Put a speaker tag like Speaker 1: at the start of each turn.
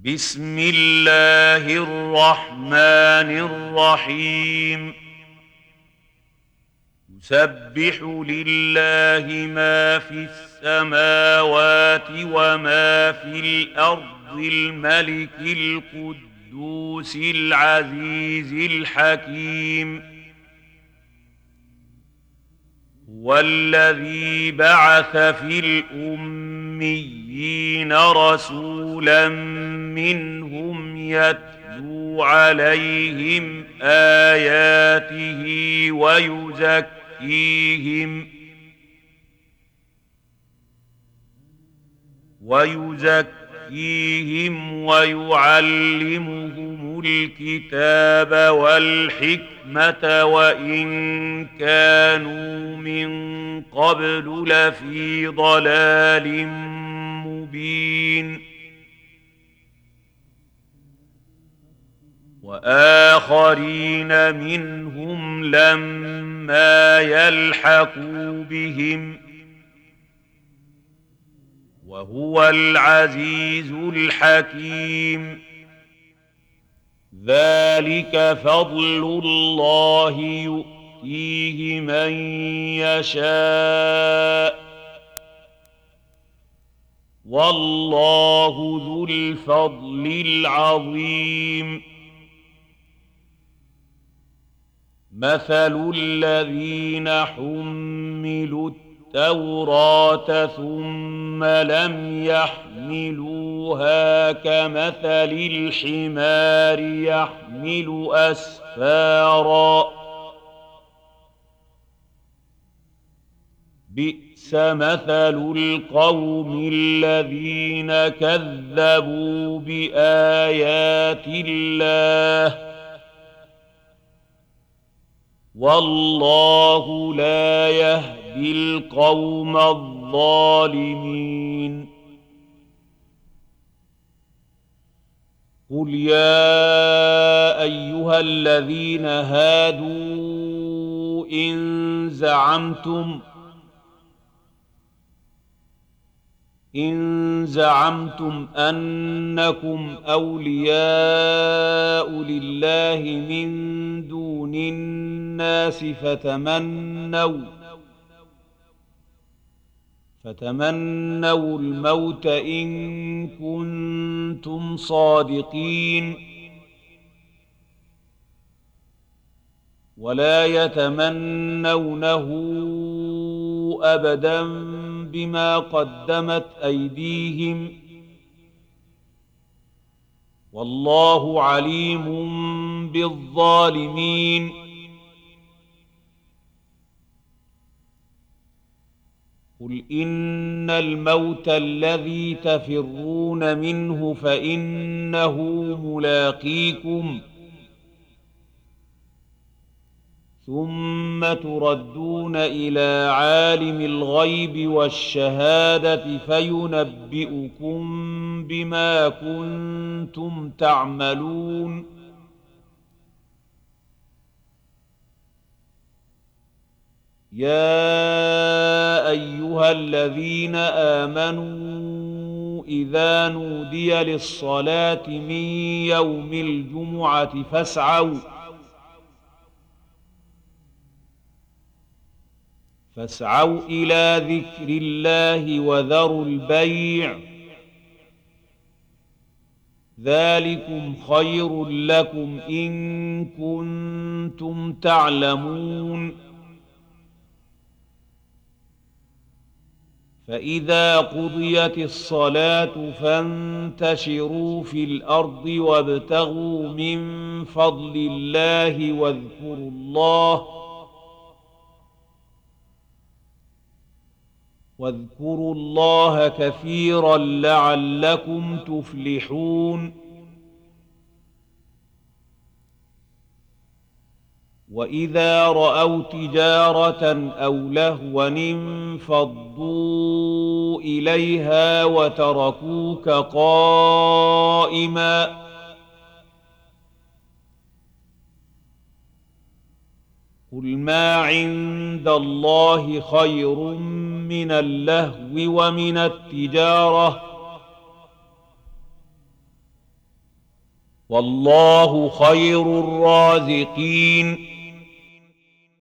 Speaker 1: بسم الله الرحمن الرحيم. يسبح لله ما في السماوات وما في الأرض الملك القدوس العزيز الحكيم. هو الذي بعث في الأميين رسولا منهم يتلو عليهم آياته ويزكيهم ويعلمهم الكتاب والحكمة وإن كانوا من قبل لفي ضلال مبين. وآخرين منهم لما يلحقوا بهم وهو العزيز الحكيم. ذلك فضل الله يؤتيه من يشاء والله ذو الفضل العظيم. مثل الذين حملوا التوراة ثم لم يحملوها كمثل الحمار يحمل أسفارا بئس مثل القوم الذين كذبوا بآيات الله والله لا يهدي القوم الظالمين. قل يا أيها الذين هادوا إن زعمتم أنكم أولياء لله من دون الناس فتمنوا الموت إن كنتم صادقين ولا يتمنونه أبدا بما قدمت أيديهم والله عليم بالظالمين. قل إن الموت الذي تفرون منه فإنه ملاقيكم ثم تردون إلى عالم الغيب والشهادة فينبئكم بما كنتم تعملون. يا أيها الذين آمنوا إذا نودي للصلاة من يوم الجمعة فاسعوا إلى ذكر الله وذروا البيع ذلكم خير لكم إن كنتم تعلمون. فإذا قضيت الصلاة فانتشروا في الأرض وابتغوا من فضل الله واذكروا الله كثيرا لعلكم تفلحون. وإذا رأوا تجارة أو لهوا انفضوا إليها وتركوك قائما قل ما عند الله خير من اللهو ومن التجارة والله خير الرازقين.